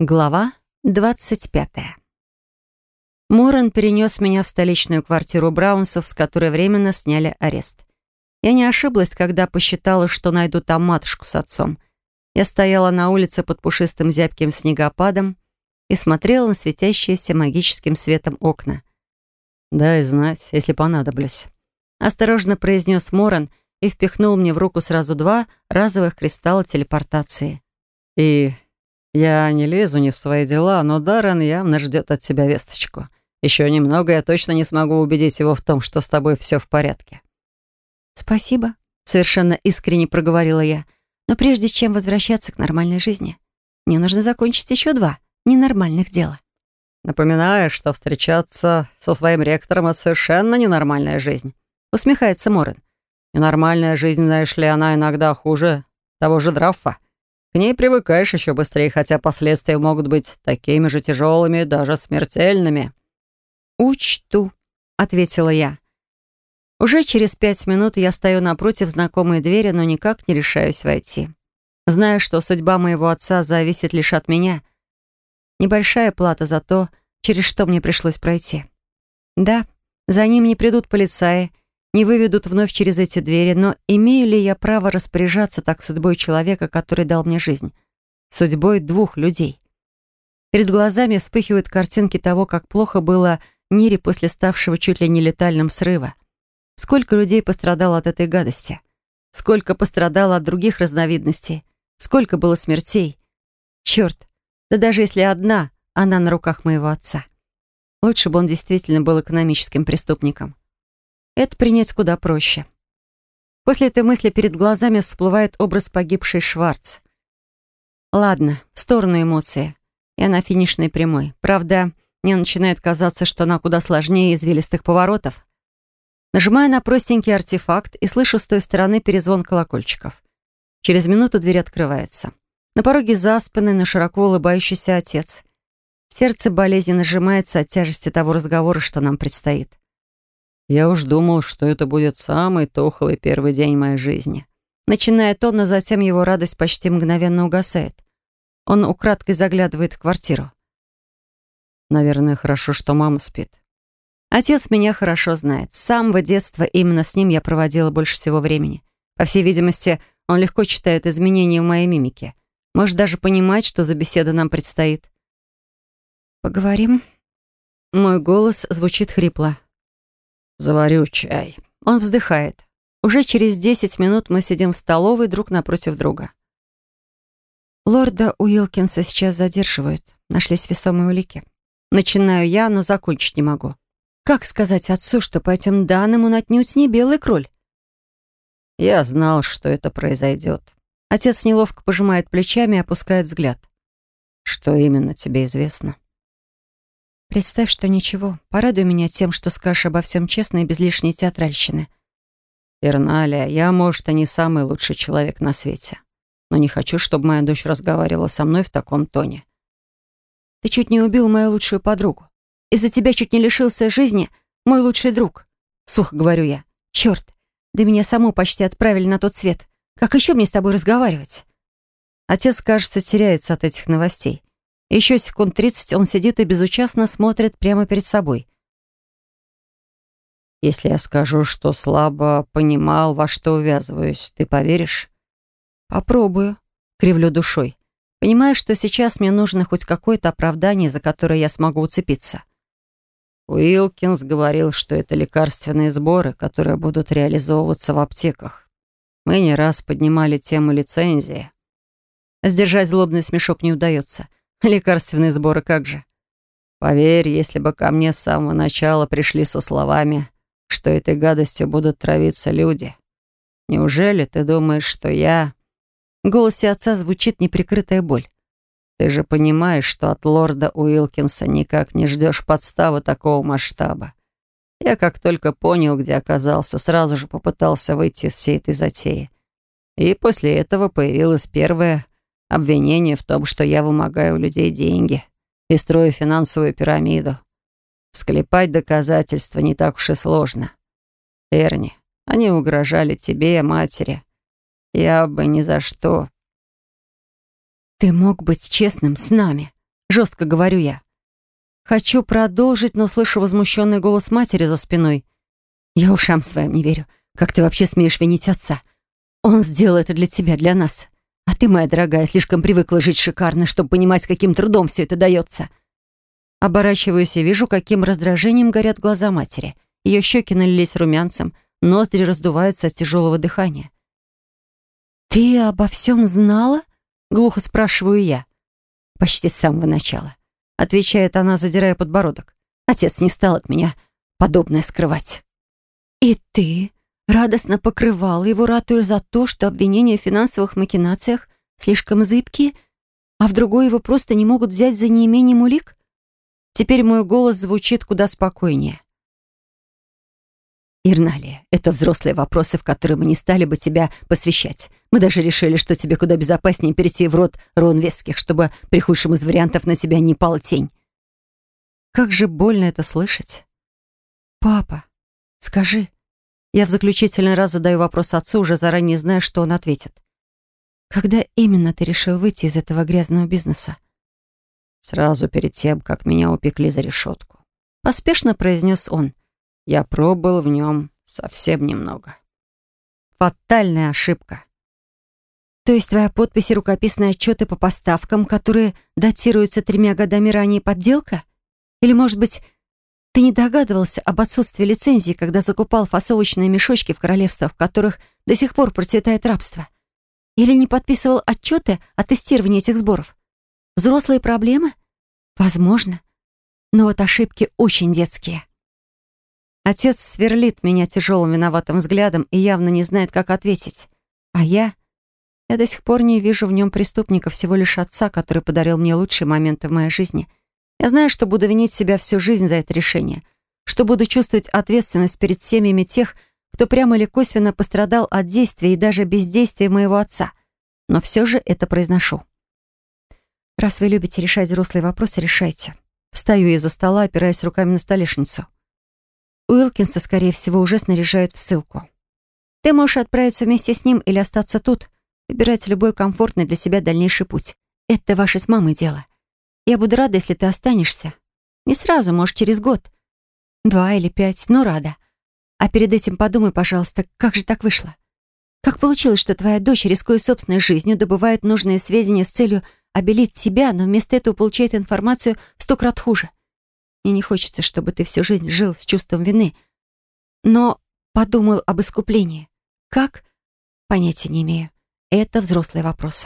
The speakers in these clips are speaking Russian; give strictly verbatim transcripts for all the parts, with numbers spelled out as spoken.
Глава двадцать пятая. Моран перенес меня в столичную квартиру Браунсов, с которой временно сняли арест. Я не ошиблась, когда посчитала, что найду там матушку с отцом. Я стояла на улице под пушистым зябким снегопадом и смотрела на светящиеся магическим светом окна. «Дай знать, если понадоблюсь», — осторожно произнес Моран и впихнул мне в руку сразу два разовых кристалла телепортации. «И... я не лезу не в свои дела, но Даррен явно ждет от тебя весточку. Еще немного, я точно не смогу убедить его в том, что с тобой все в порядке». «Спасибо», — совершенно искренне проговорила я. «Но прежде чем возвращаться к нормальной жизни, мне нужно закончить еще два ненормальных дела». «Напоминаю, что встречаться со своим ректором — это совершенно ненормальная жизнь», — усмехается Моран. «Ненормальная жизнь, знаешь ли, она иногда хуже того же Драффа. К ней привыкаешь еще быстрее, хотя последствия могут быть такими же тяжелыми, даже смертельными». «Учту», — ответила я. Уже через пять минут я стою напротив знакомой двери, но никак не решаюсь войти. Знаю, что судьба моего отца зависит лишь от меня. Небольшая плата за то, через что мне пришлось пройти. Да, за ним не придут полицаи, не выведут вновь через эти двери, но имею ли я право распоряжаться так судьбой человека, который дал мне жизнь? Судьбой двух людей. Перед глазами вспыхивают картинки того, как плохо было Нире после ставшего чуть ли не летальным срыва. Сколько людей пострадало от этой гадости? Сколько пострадало от других разновидностей? Сколько было смертей? Черт, да даже если одна, она на руках моего отца. Лучше бы он действительно был экономическим преступником. Это принять куда проще. После этой мысли перед глазами всплывает образ погибшей Шварц. Ладно, в сторону эмоции. Я на финишной прямой. Правда, мне начинает казаться, что она куда сложнее извилистых поворотов. Нажимаю на простенький артефакт и слышу с той стороны перезвон колокольчиков. Через минуту дверь открывается. На пороге заспанный, но широко улыбающийся отец. Сердце болезненно сжимается от тяжести того разговора, что нам предстоит. «Я уж думал, что это будет самый тухлый первый день моей жизни». Начинает он, но затем его радость почти мгновенно угасает. Он украдкой заглядывает в квартиру. «Наверное, хорошо, что мама спит». Отец меня хорошо знает. С самого детства именно с ним я проводила больше всего времени. По всей видимости, он легко читает изменения в моей мимике. Может даже понимать, что за беседа нам предстоит. «Поговорим?» Мой голос звучит хрипло. «Заварю чай». Он вздыхает. Уже через десять минут мы сидим в столовой друг напротив друга. Лорда Уилкинса сейчас задерживают. Нашлись весомые улики. Начинаю я, но закончить не могу. Как сказать отцу, что по этим данным он отнюдь не белый кроль? «Я знал, что это произойдет». Отец неловко пожимает плечами и опускает взгляд. «Что именно тебе известно?» «Представь, что ничего. Порадуй меня тем, что скажешь обо всем честно и без лишней театральщины». «Ирналия, я, может, и не самый лучший человек на свете, но не хочу, чтобы моя дочь разговаривала со мной в таком тоне». «Ты чуть не убил мою лучшую подругу. Из-за тебя чуть не лишился жизни мой лучший друг», — сухо говорю я. «Черт, да меня саму почти отправили на тот свет. Как еще мне с тобой разговаривать?» Отец, кажется, теряется от этих новостей. Еще секунд тридцать он сидит и безучастно смотрит прямо перед собой. «Если я скажу, что слабо понимал, во что увязываюсь, ты поверишь?» «Попробую», — кривлю душой. Понимаю, что сейчас мне нужно хоть какое-то оправдание, за которое я смогу уцепиться. Уилкинс говорил, что это лекарственные сборы, которые будут реализовываться в аптеках. Мы не раз поднимали тему лицензии. Сдержать злобный смешок не удается. Лекарственные сборы как же? Поверь, если бы ко мне с самого начала пришли со словами, что этой гадостью будут травиться люди. Неужели ты думаешь, что я...» В голосе отца звучит неприкрытая боль. «Ты же понимаешь, что от лорда Уилкинса никак не ждешь подставы такого масштаба. Я как только понял, где оказался, сразу же попытался выйти из всей этой затеи. И после этого появилось первое обвинение в том, что я вымогаю у людей деньги и строю финансовую пирамиду. Склепать доказательства не так уж и сложно. Эрни, они угрожали тебе, матери. Я бы ни за что...» «Ты мог быть честным с нами», Жестко говорю я. Хочу продолжить, но слышу возмущенный голос матери за спиной. Я ушам своим не верю. Как ты вообще смеешь винить отца? Он сделал это для тебя, для нас. А ты, моя дорогая, слишком привыкла жить шикарно, чтобы понимать, с каким трудом все это дается. Оборачиваюсь и вижу, каким раздражением горят глаза матери. Ее щеки налились румянцем, ноздри раздуваются от тяжелого дыхания. «Ты обо всем знала?» — глухо спрашиваю я. «Почти с самого начала», — отвечает она, задирая подбородок. «Отец не стал от меня подобное скрывать». «И ты радостно покрывала его, ратуя за то, что обвинения в финансовых махинациях слишком зыбкие, а в другой его просто не могут взять за неимением улик?» Теперь мой голос звучит куда спокойнее. «Ирналия, это взрослые вопросы, в которые мы не стали бы тебя посвящать. Мы даже решили, что тебе куда безопаснее перейти в род Ронвесских, чтобы при худшем из вариантов на тебя не пала тень». Как же больно это слышать. «Папа, скажи». Я в заключительный раз задаю вопрос отцу, уже заранее зная, что он ответит. «Когда именно ты решил выйти из этого грязного бизнеса?» «Сразу перед тем, как меня упекли за решетку», — поспешно произнес он. «Я пробыл в нем совсем немного». Фатальная ошибка. То есть твоя подпись и рукописные отчеты по поставкам, которые датируются тремя годами ранее, подделка? Или, может быть, ты не догадывался об отсутствии лицензии, когда закупал фасовочные мешочки в королевствах, в которых до сих пор процветает рабство? Или не подписывал отчеты о тестировании этих сборов? Взрослые проблемы? Возможно. Но вот ошибки очень детские. Отец сверлит меня тяжелым виноватым взглядом и явно не знает, как ответить. А я... Я до сих пор не вижу в нем преступника, всего лишь отца, который подарил мне лучшие моменты в моей жизни. Я знаю, что буду винить себя всю жизнь за это решение, что буду чувствовать ответственность перед семьями тех, кто прямо или косвенно пострадал от действия и даже бездействия моего отца. Но все же это произношу. Раз вы любите решать взрослые вопросы, решайте. Встаю из-за стола, опираясь руками на столешницу. Уилкинса, скорее всего, уже снаряжают в ссылку. Ты можешь отправиться вместе с ним или остаться тут, выбирать любой комфортный для себя дальнейший путь. Это ваше с мамой дело. Я буду рада, если ты останешься. Не сразу, может, через год. Два или пять, но рада. А перед этим подумай, пожалуйста, как же так вышло? Как получилось, что твоя дочь, рискуя собственной жизнью, добывает нужные сведения с целью обелить себя, но вместо этого получает информацию в сто крат хуже? Мне не хочется, чтобы ты всю жизнь жил с чувством вины. Но подумал об искуплении. Как? Понятия не имею. Это взрослые вопросы.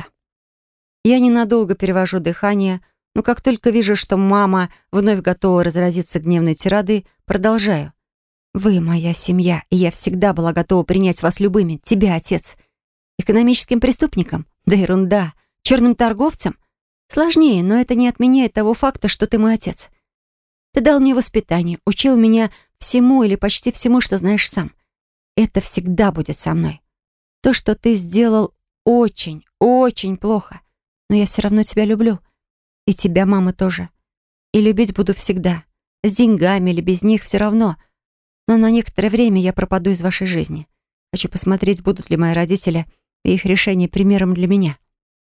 Я ненадолго перевожу дыхание, но как только вижу, что мама вновь готова разразиться гневной тирадой, продолжаю. Вы моя семья, и я всегда была готова принять вас любыми. Тебя, отец. Экономическим преступником? Да ерунда. Черным торговцем? Сложнее, но это не отменяет того факта, что ты мой отец. Ты дал мне воспитание, учил меня всему или почти всему, что знаешь сам. Это всегда будет со мной. То, что ты сделал, очень, очень плохо. Но я все равно тебя люблю. И тебя, мама, тоже. И любить буду всегда. С деньгами или без них, все равно. Но на некоторое время я пропаду из вашей жизни. Хочу посмотреть, будут ли мои родители и их решения примером для меня.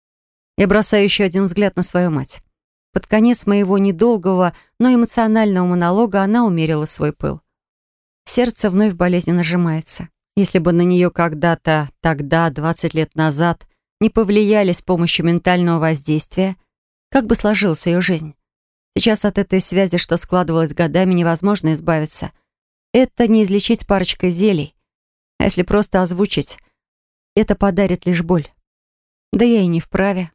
Я бросаю еще один взгляд на свою мать. Под конец моего недолгого, но эмоционального монолога она умерила свой пыл. Сердце вновь болезненно сжимается. Если бы на нее когда-то, тогда, двадцать лет назад, не повлияли с помощью ментального воздействия, как бы сложилась ее жизнь? Сейчас от этой связи, что складывалась годами, невозможно избавиться. Это не излечить парочкой зелий. А если просто озвучить, это подарит лишь боль. Да я и не вправе.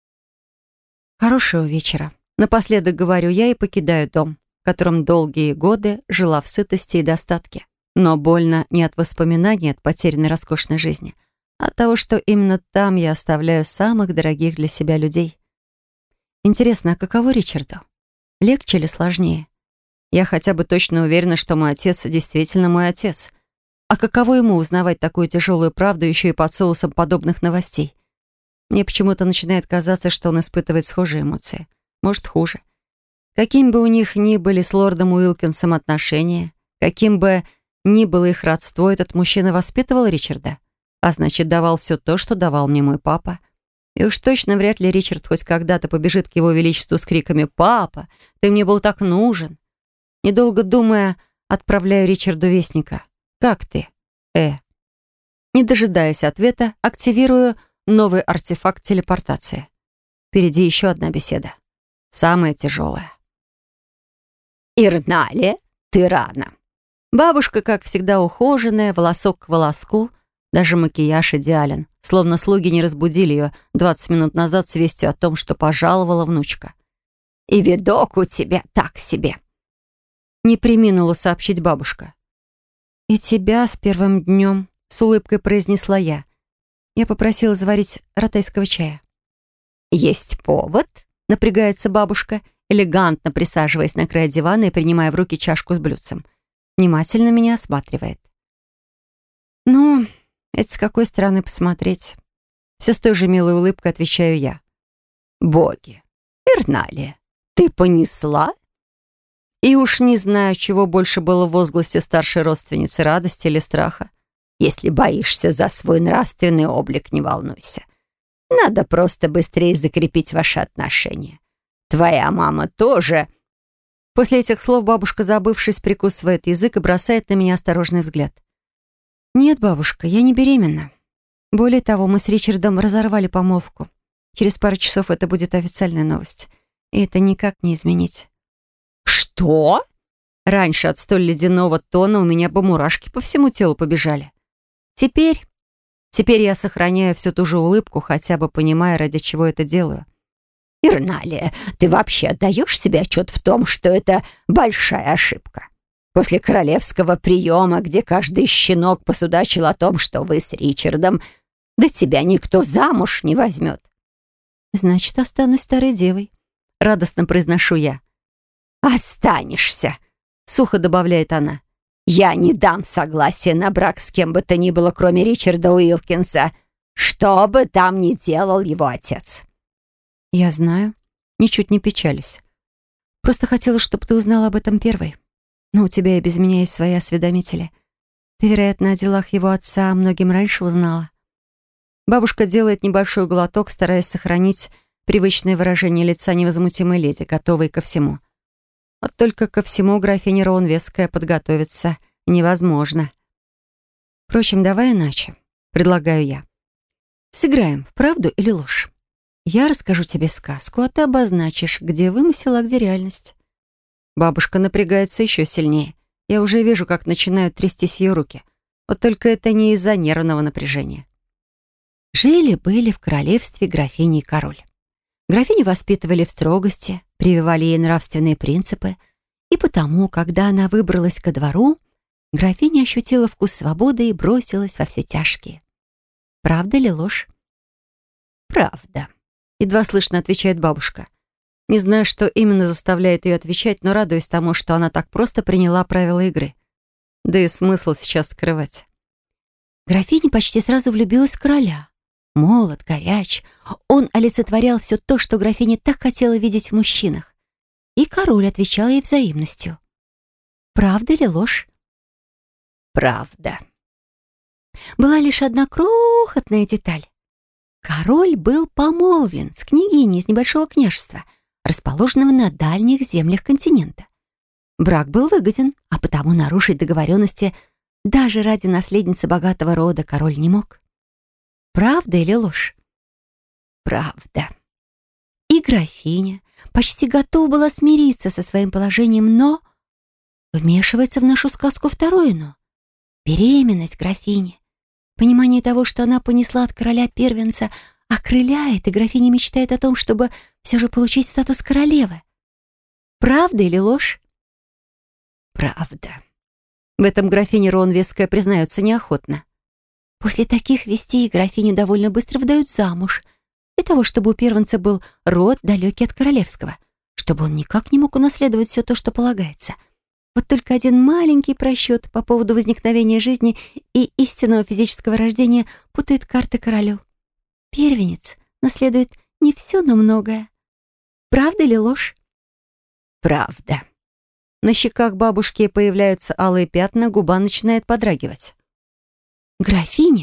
Хорошего вечера. Напоследок говорю я и покидаю дом, в котором долгие годы жила в сытости и достатке. Но больно не от воспоминаний от потерянной роскошной жизни, а от того, что именно там я оставляю самых дорогих для себя людей. Интересно, а каково Ричарду? Легче или сложнее? Я хотя бы точно уверена, что мой отец действительно мой отец. А каково ему узнавать такую тяжелую правду еще и под соусом подобных новостей? Мне почему-то начинает казаться, что он испытывает схожие эмоции. Может, хуже. Каким бы у них ни были с лордом Уилкинсом отношения, каким бы ни было их родство, этот мужчина воспитывал Ричарда, а значит, давал все то, что давал мне мой папа. И уж точно вряд ли Ричард хоть когда-то побежит к его величеству с криками «Папа, ты мне был так нужен!». Недолго думая, отправляю Ричарду вестника. «Как ты, Э?». Не дожидаясь ответа, активирую новый артефакт телепортации. Впереди еще одна беседа. Самая тяжелая. «Ирналия, ты рано». Бабушка, как всегда, ухоженная, волосок к волоску, даже макияж идеален, словно слуги не разбудили ее двадцать минут назад с вестью о том, что пожаловала внучка. «И видок у тебя так себе», — не преминула сообщить бабушка. «И тебя с первым днем», — с улыбкой произнесла я. Я попросила заварить ротейского чая. «Есть повод?» — напрягается бабушка, элегантно присаживаясь на край дивана и принимая в руки чашку с блюдцем. Внимательно меня осматривает. «Ну, это с какой стороны посмотреть?» Все с той же милой улыбкой отвечаю я. «Боги! Ирналия, ты понесла?» И уж не знаю, чего больше было в возгласе старшей родственницы, радости или страха. «Если боишься за свой нравственный облик, не волнуйся. Надо просто быстрее закрепить ваши отношения. Твоя мама тоже...» После этих слов бабушка, забывшись, прикусывает язык и бросает на меня осторожный взгляд. «Нет, бабушка, я не беременна. Более того, мы с Ричардом разорвали помолвку. Через пару часов это будет официальная новость. И это никак не изменить». «Что?» Раньше от столь ледяного тона у меня бы мурашки по всему телу побежали. Теперь... Теперь я сохраняю всю ту же улыбку, хотя бы понимая, ради чего это делаю. «Ирналия, ты вообще отдаешь себе отчет в том, что это большая ошибка? После королевского приема, где каждый щенок посудачил о том, что вы с Ричардом, да тебя никто замуж не возьмет». «Значит, останусь старой девой», — радостно произношу я. «Останешься», — сухо добавляет она. «Я не дам согласия на брак с кем бы то ни было, кроме Ричарда Уилкинса, что бы там ни делал его отец». «Я знаю. Ничуть не печалюсь. Просто хотела, чтобы ты узнала об этом первой. Но у тебя и без меня есть свои осведомители. Ты, вероятно, о делах его отца многим раньше узнала». Бабушка делает небольшой глоток, стараясь сохранить привычное выражение лица невозмутимой леди, готовой ко всему. Вот только ко всему графиня Роунвесская подготовиться невозможно. «Впрочем, давай иначе», — предлагаю я. «Сыграем в правду или ложь. Я расскажу тебе сказку, а ты обозначишь, где вымысел, а где реальность». Бабушка напрягается еще сильнее. Я уже вижу, как начинают трястись ее руки. Вот только это не из-за нервного напряжения. Жили-были в королевстве графиня и король. Графиню воспитывали в строгости, прививали ей нравственные принципы, и потому, когда она выбралась ко двору, графиня ощутила вкус свободы и бросилась во все тяжкие. Правда ли ложь? «Правда», — едва слышно отвечает бабушка. Не знаю, что именно заставляет ее отвечать, но радуюсь тому, что она так просто приняла правила игры. Да и смысл сейчас скрывать. Графиня почти сразу влюбилась в короля. Молод, горяч. Он олицетворял все то, что графиня так хотела видеть в мужчинах. И король отвечал ей взаимностью. Правда ли ложь? «Правда». Была лишь одна крохотная деталь. Король был помолвлен с княгиней из небольшого княжества, расположенного на дальних землях континента. Брак был выгоден, а потому нарушить договоренности даже ради наследницы богатого рода король не мог. Правда или ложь? «Правда». И графиня почти готова была смириться со своим положением, но вмешивается в нашу сказку второе «но». Беременность графини. Понимание того, что она понесла от короля-первенца, окрыляет, и графиня мечтает о том, чтобы все же получить статус королевы. Правда или ложь? «Правда». В этом графиня Роунвесская признается неохотно. После таких вестей графиню довольно быстро выдают замуж, для того, чтобы у первенца был род, далекий от королевского, чтобы он никак не мог унаследовать все то, что полагается. Вот только один маленький просчет по поводу возникновения жизни и истинного физического рождения путает карты королю. Первенец наследует не все, но многое. Правда или ложь? «Правда». На щеках бабушки появляются алые пятна, губа начинает подрагивать. Графиня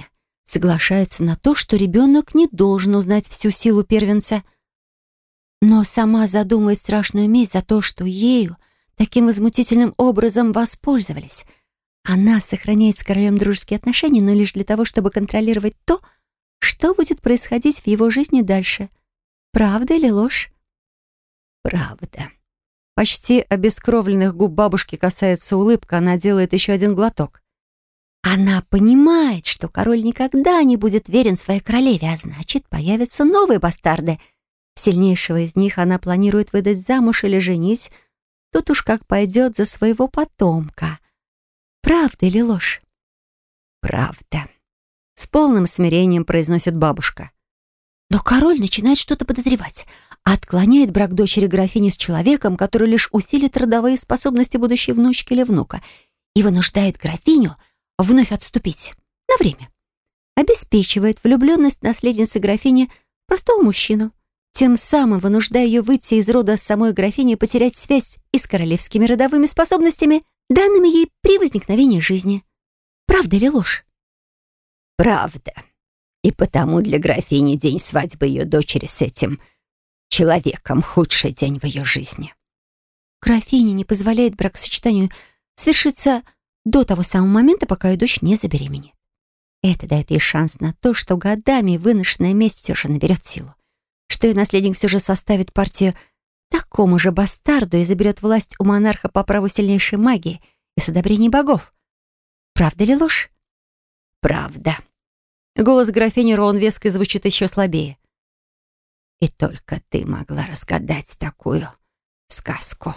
соглашается на то, что ребенок не должен узнать всю силу первенца, но сама задумывает страшную месть за то, что ею таким возмутительным образом воспользовались. Она сохраняет с королем дружеские отношения, но лишь для того, чтобы контролировать то, что будет происходить в его жизни дальше. Правда или ложь? Правда. Почти обескровленных губ бабушки касается улыбка, она делает еще один глоток. Она понимает, что король никогда не будет верен своей королеве, а значит, появятся новые бастарды. Сильнейшего из них она планирует выдать замуж или женить. Тут уж как пойдет за своего потомка. Правда или ложь? Правда. С полным смирением произносит бабушка. Но король начинает что-то подозревать, отклоняет брак дочери графини с человеком, который лишь усилит родовые способности будущей внучки или внука, и вынуждает графиню вновь отступить на время. Обеспечивает влюбленность наследницы графини в простого мужчину, тем самым вынуждая ее выйти из рода самой графини и потерять связь и с королевскими родовыми способностями, данными ей при возникновении жизни. Правда или ложь? Правда. И потому для графини день свадьбы ее дочери с этим человеком худший день в ее жизни. Графиня не позволяет бракосочетанию свершиться до того самого момента, пока ее дочь не забеременеет. Это дает ей шанс на то, что годами выношенная месть все же наберет силу, что ее наследник все же составит партию такому же бастарду и заберет власть у монарха по праву сильнейшей магии и с одобрения богов. Правда или ложь? Правда. Голос графини Роунвесской звучит еще слабее. И только ты могла разгадать такую сказку.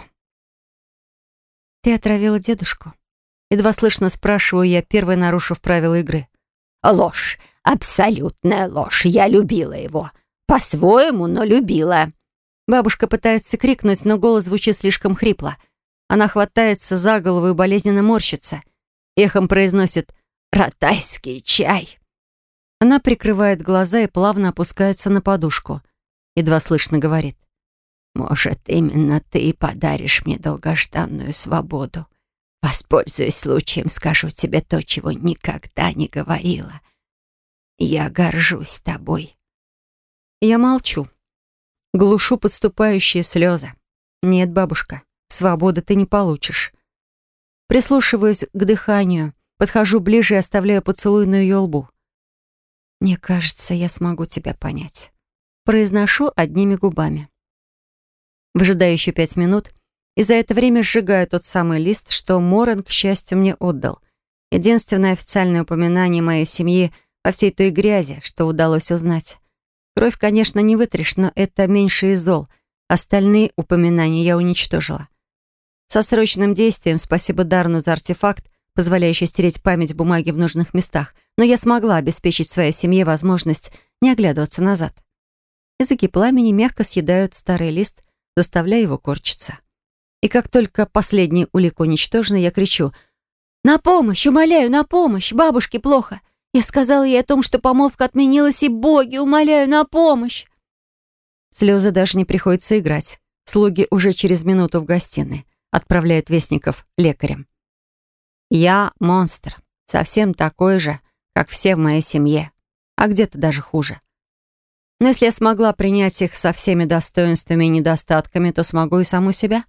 Ты отравила дедушку? Едва слышно спрашиваю я, первой нарушив правила игры. Ложь. Абсолютная ложь. Я любила его. По-своему, но любила. Бабушка пытается крикнуть, но голос звучит слишком хрипло. Она хватается за голову и болезненно морщится. Эхом произносит «Ратайский чай». Она прикрывает глаза и плавно опускается на подушку. Едва слышно говорит. «Может, именно ты подаришь мне долгожданную свободу. Воспользуясь случаем, скажу тебе то, чего никогда не говорила. Я горжусь тобой». Я молчу. Глушу подступающие слезы. Нет, бабушка, свободы ты не получишь. Прислушиваюсь к дыханию, подхожу ближе и оставляю поцелуй на ее лбу. Мне кажется, я смогу тебя понять. Произношу одними губами. Выжидаю еще пять минут, и за это время сжигаю тот самый лист, что Моран, к счастью, мне отдал. Единственное официальное упоминание моей семьи во всей той грязи, что удалось узнать. Кровь, конечно, не вытрешь, но это меньше из зол. Остальные упоминания я уничтожила. Со срочным действием, спасибо Дарну за артефакт, позволяющий стереть память бумаги в нужных местах, но я смогла обеспечить своей семье возможность не оглядываться назад. Языки пламени мягко съедают старый лист, заставляя его корчиться. И как только последний улик уничтожен, я кричу: «На помощь! Умоляю, на помощь! Бабушке плохо! Я сказала ей о том, что помолвка отменилась, и боги, умоляю, на помощь!» Слезы даже не приходится играть. Слуги уже через минуту в гостиной отправляют вестников лекарям. Я монстр, совсем такой же, как все в моей семье, а где-то даже хуже. Но если я смогла принять их со всеми достоинствами и недостатками, то смогу и саму себя.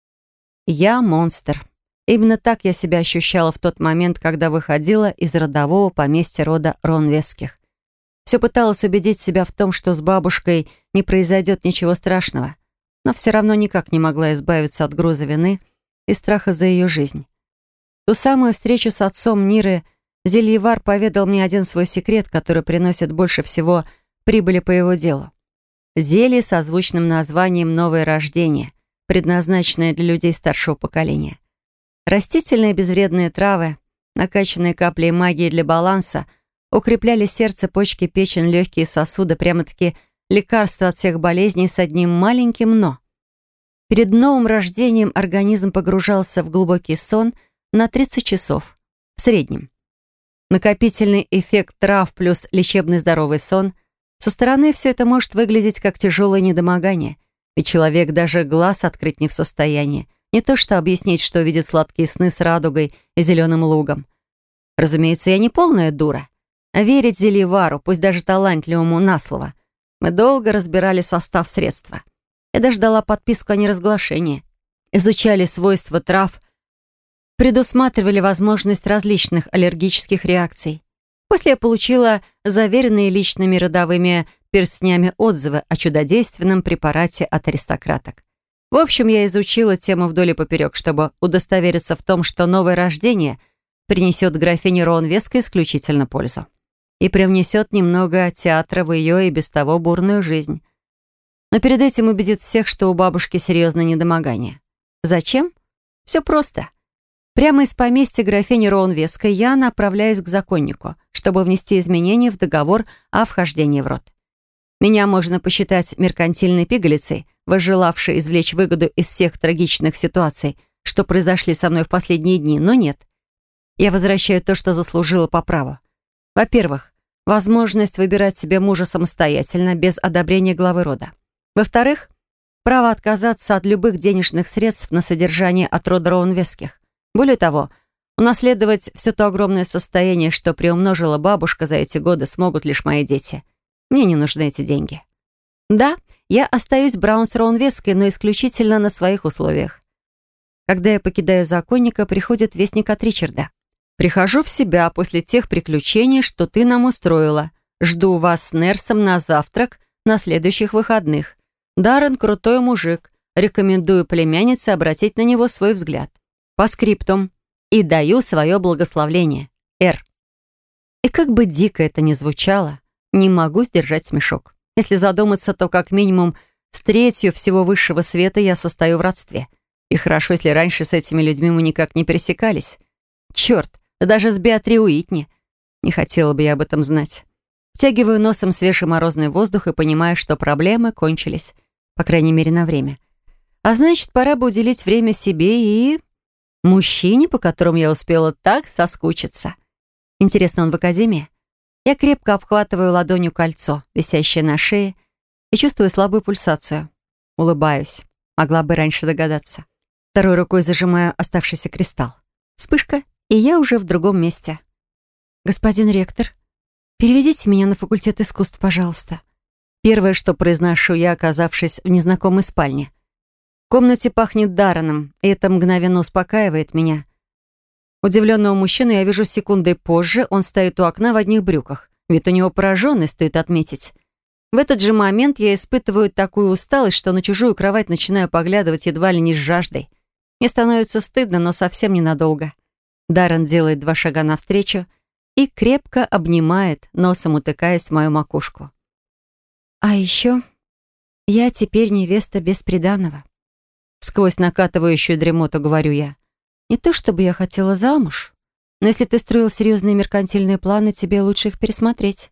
Я монстр. Именно так я себя ощущала в тот момент, когда выходила из родового поместья рода Ронвесских. Все пыталась убедить себя в том, что с бабушкой не произойдет ничего страшного, но все равно никак не могла избавиться от груза вины и страха за ее жизнь. Ту самую встречу с отцом Ниры Зельевар поведал мне один свой секрет, который приносит больше всего прибыли по его делу. Зелье со звучным названием «Новое рождение», предназначенное для людей старшего поколения. Растительные безвредные травы, накачанные каплей магии для баланса, укрепляли сердце, почки, печень, легкие сосуды, прямо-таки лекарства от всех болезней с одним маленьким «но». Перед новым рождением организм погружался в глубокий сон на тридцать часов, в среднем. Накопительный эффект трав плюс лечебный здоровый сон. Со стороны все это может выглядеть как тяжелое недомогание, ведь человек даже глаз открыть не в состоянии. Не то что объяснить, что видит сладкие сны с радугой и зеленым лугом. Разумеется, я не полная дура. верить зельевару, пусть даже талантливому, на слово. Мы долго разбирали состав средства. Я даже дала подписку о неразглашении. Изучали свойства трав, предусматривали возможность различных аллергических реакций. После я получила заверенные личными родовыми перстнями отзывы о чудодейственном препарате от аристократок. В общем, я изучила тему вдоль и поперек, чтобы удостовериться в том, что новое рождение принесет графине Роунвесской исключительно пользу и привнесет немного театра в ее и без того бурную жизнь. Но перед этим убедит всех, что у бабушки серьезное недомогание. Зачем? Все просто. Прямо из поместья графини Роунвесской я направляюсь к законнику, чтобы внести изменения в договор о вхождении в род. Меня можно посчитать меркантильной пигалицей, возжелавшей извлечь выгоду из всех трагичных ситуаций, что произошли со мной в последние дни, но нет. Я возвращаю то, что заслужила по праву. Во-первых, возможность выбирать себе мужа самостоятельно, без одобрения главы рода. Во-вторых, право отказаться от любых денежных средств на содержание от рода Роунвесских. Более того, унаследовать все то огромное состояние, что приумножила бабушка за эти годы, смогут лишь мои дети. Мне не нужны эти деньги. Да, я остаюсь Браунс Роунвесской, но исключительно на своих условиях. Когда я покидаю законника, приходит вестник от Ричарда. «Прихожу в себя после тех приключений, что ты нам устроила. Жду вас с Нерсом на завтрак на следующих выходных. Даррен крутой мужик. Рекомендую племяннице обратить на него свой взгляд. По скриптум. И даю свое благословление. Р». И как бы дико это ни звучало, не могу сдержать смешок. Если задуматься, то как минимум с третью всего высшего света я состою в родстве. И хорошо, если раньше с этими людьми мы никак не пересекались. Черт, да даже с Беатри Уитни. Не хотела бы я об этом знать. Втягиваю носом свежий морозный воздух и понимаю, что проблемы кончились. По крайней мере, на время. А значит, пора бы уделить время себе и... мужчине, по которому я успела так соскучиться. Интересно, он в академии? Я крепко обхватываю ладонью кольцо, висящее на шее, и чувствую слабую пульсацию. Улыбаюсь. Могла бы раньше догадаться. Второй рукой зажимаю оставшийся кристалл. Вспышка, и я уже в другом месте. «Господин ректор, переведите меня на факультет искусств, пожалуйста». Первое, что произношу я, оказавшись в незнакомой спальне. В комнате пахнет Дарреном, и это мгновенно успокаивает меня. Удивленного мужчину я вижу секундой позже, он стоит у окна в одних брюках. Вид у него пораженный, стоит отметить. В этот же момент я испытываю такую усталость, что на чужую кровать начинаю поглядывать едва ли не с жаждой. Мне становится стыдно, но совсем ненадолго. Даррен делает два шага навстречу и крепко обнимает, носом утыкаясь в мою макушку. «А еще я теперь невеста без приданого». Сквозь накатывающую дремоту говорю я. «Не то чтобы я хотела замуж, но если ты строил серьезные меркантильные планы, тебе лучше их пересмотреть».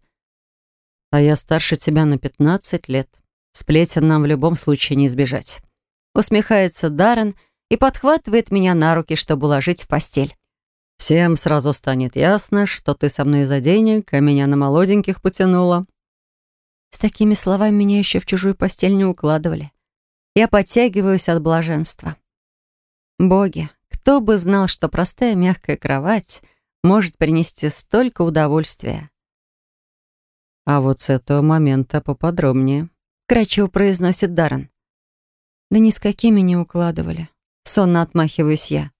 «А я старше тебя на пятнадцать лет. Сплетен нам в любом случае не избежать». Усмехается Даррен и подхватывает меня на руки, чтобы уложить в постель. «Всем сразу станет ясно, что ты со мной из-за денег, а меня на молоденьких потянула». С такими словами меня еще в чужую постель не укладывали. Я подтягиваюсь от блаженства. Боги, кто бы знал, что простая мягкая кровать может принести столько удовольствия. «А вот с этого момента поподробнее», — кратчево произносит Даррен. «Да ни с какими не укладывали». Сонно отмахиваюсь я.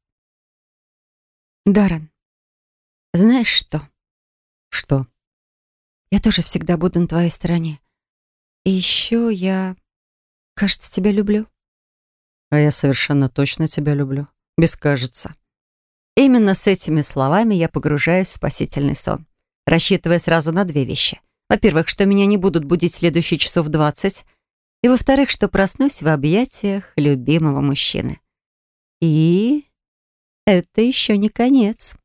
«Даррен, знаешь что?» «Что?» «Я тоже всегда буду на твоей стороне. И еще я, кажется, тебя люблю». «А я совершенно точно тебя люблю. Без кажется». Именно с этими словами я погружаюсь в спасительный сон, рассчитывая сразу на две вещи. Во-первых, что меня не будут будить следующие часов двадцать, и, во-вторых, что проснусь в объятиях любимого мужчины. И это еще не конец.